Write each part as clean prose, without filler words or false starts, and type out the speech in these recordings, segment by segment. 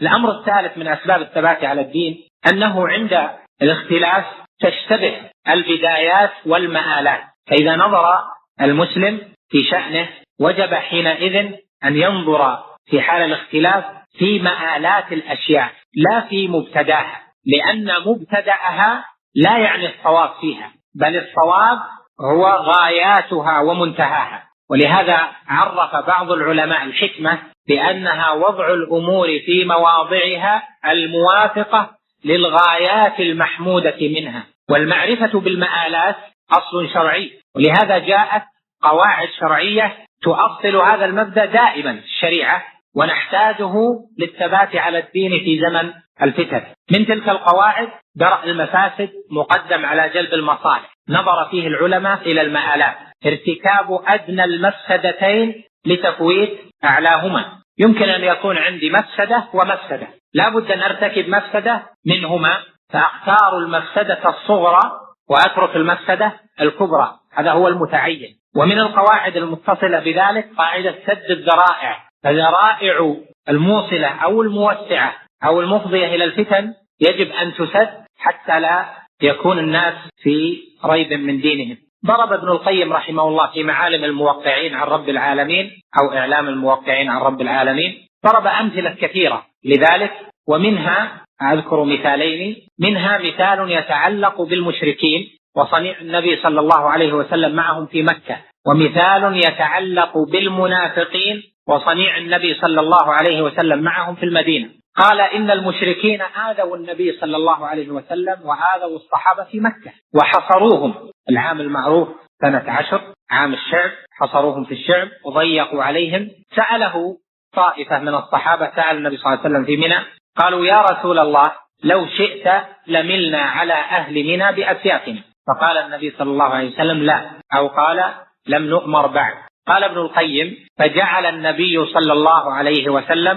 الأمر الثالث من أسباب الثبات على الدين أنه عند الاختلاف تشتبه البدايات والمآلات، فإذا نظر المسلم في شأنه وجب حينئذ أن ينظر في حال الاختلاف في مآلات الأشياء لا في مبتداها، لأن مبتدأها لا يعني الصواب فيها، بل الصواب هو غاياتها ومنتهاها. ولهذا عرف بعض العلماء الحكمة بأنها وضع الأمور في مواضعها الموافقة للغايات المحمودة منها، والمعرفة بالمآلات أصل شرعي، ولهذا جاءت قواعد شرعية تؤصل هذا المبدأ دائما الشريعة، ونحتاجه للثبات على الدين في زمن الفتن. من تلك القواعد درء المفاسد مقدم على جلب المصالح، نظر فيه العلماء إلى المآلات، ارتكاب أدنى المفسدتين لتفويت أعلاهما. يمكن أن يكون عندي مفسدة ومفسدة، لا بد أن أرتكب مفسدة منهما، فأختار المفسدة الصغرى وأترك المفسدة الكبرى، هذا هو المتعين. ومن القواعد المتصلة بذلك قاعدة سد الذرائع، فذرائع الموصلة أو الموسعة أو المفضية إلى الفتن يجب أن تسد حتى لا يكون الناس في ريب من دينهم. ضرب ابن القيم رحمه الله في معالم الموقعين عن رب العالمين أو إعلام الموقعين عن رب العالمين ضرب أمثلة كثيرة لذلك، ومنها أذكر مثالين، منها مثال يتعلق بالمشركين وصنيع النبي صلى الله عليه وسلم معهم في مكة، ومثال يتعلق بالمنافقين وصنيع النبي صلى الله عليه وسلم معهم في المدينة. قال إن المشركين آذوا النبي صلى الله عليه وسلم وآذوا الصحابة في مكة وحصروهم، العام المعروف سنة 10 عام الشعب، حصروهم في الشعب وضيقوا عليهم. سأله طائفة من الصحابة، سأل النبي صلى الله عليه وسلم في منى، قالوا يا رسول الله لو شئت لملنا على أهل منى بأسيافنا، فقال النبي صلى الله عليه وسلم لا، أو قال لم نؤمر بعد. قال ابن القيم فجعل النبي صلى الله عليه وسلم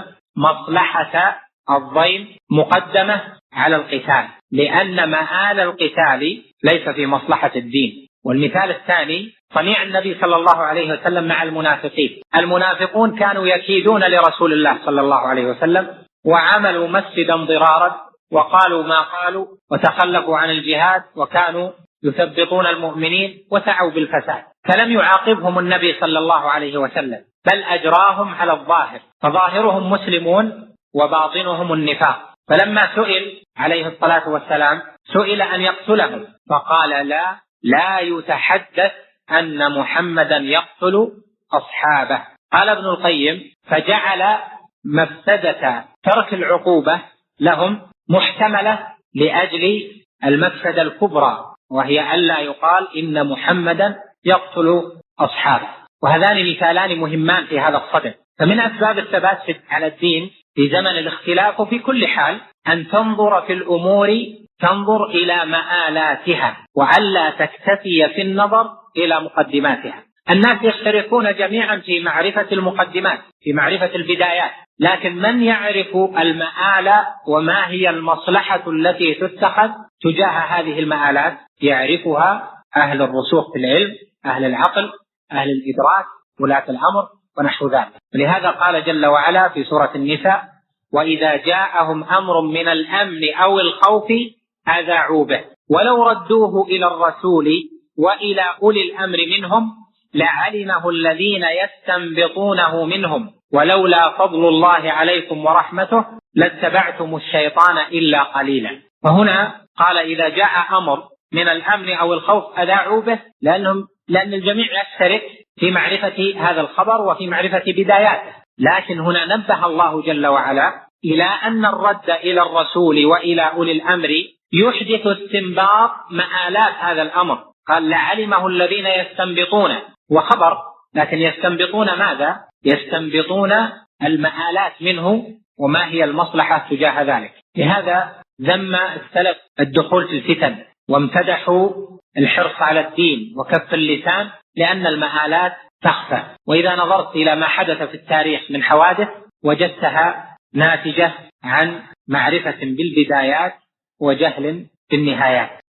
مصلحة الضيم مقدمة على القتال، لأن مآل القتال ليس في مصلحة الدين. والمثال الثاني صنيع النبي صلى الله عليه وسلم مع المنافقين. المنافقون كانوا يكيدون لرسول الله صلى الله عليه وسلم، وعملوا مسجدا ضرارا وقالوا ما قالوا وتخلفوا عن الجهاد، وكانوا يثبطون المؤمنين وسعوا بالفساد، فلم يعاقبهم النبي صلى الله عليه وسلم، بل أجراهم على الظاهر، فظاهرهم مسلمون وباطنهم النفاق. فلما سئل عليه الصلاة والسلام سئل أن يقتلهم، فقال لا يتحدث أن محمدا يقتل أصحابه. قال ابن القيم فجعل مفسدة ترك العقوبة لهم محتملة لأجل المفسدة الكبرى، وهي ألا يقال إن محمدا يقتل أصحابه. وهذان مثالان مهمان في هذا الصدد. فمن أسباب الثبات على الدين في زمن الاختلاف وفي كل حال أن تنظر في الأمور، تنظر إلى مآلاتها، وألا تكتفي في النظر إلى مقدماتها. الناس يشتركون جميعا في معرفة المقدمات، في معرفة البدايات، لكن من يعرف المآل وما هي المصلحة التي تتخذ تجاه هذه المآلات؟ يعرفها أهل الرسوخ في العلم، أهل العقل، أهل الإدراك، ولاة الأمر ونحو ذلك. ولهذا قال جل وعلا في سورة النساء وإذا جاءهم أمر من الأمن أو الخوف أذاعوا به ولو ردوه إلى الرسول وإلى أولي الأمر منهم لعلمه الذين يستنبطونه منهم ولولا فضل الله عليكم ورحمته لاتبعتم الشيطان إلا قليلا. فهنا قال إذا جاء أمر من الأمن أو الخوف أذاعوا به، لأن الجميع يشترك في معرفة هذا الخبر وفي معرفة بداياته. لكن هنا نبه الله جل وعلا إلى أن الرد إلى الرسول وإلى أولي الأمر يحدث استنباط مآلات هذا الأمر. قال لعلمه الذين يستنبطون، وخبر، لكن يستنبطون ماذا؟ يستنبطون المآلات منه وما هي المصلحة تجاه ذلك. لهذا ذم السلف الدخول في الفتن وامتدحوا الحرص على الدين وكف اللسان، لأن المآلات تخفى. وإذا نظرت إلى ما حدث في التاريخ من حوادث وجدتها ناتجة عن معرفة بالبدايات وجهل بالنهايات.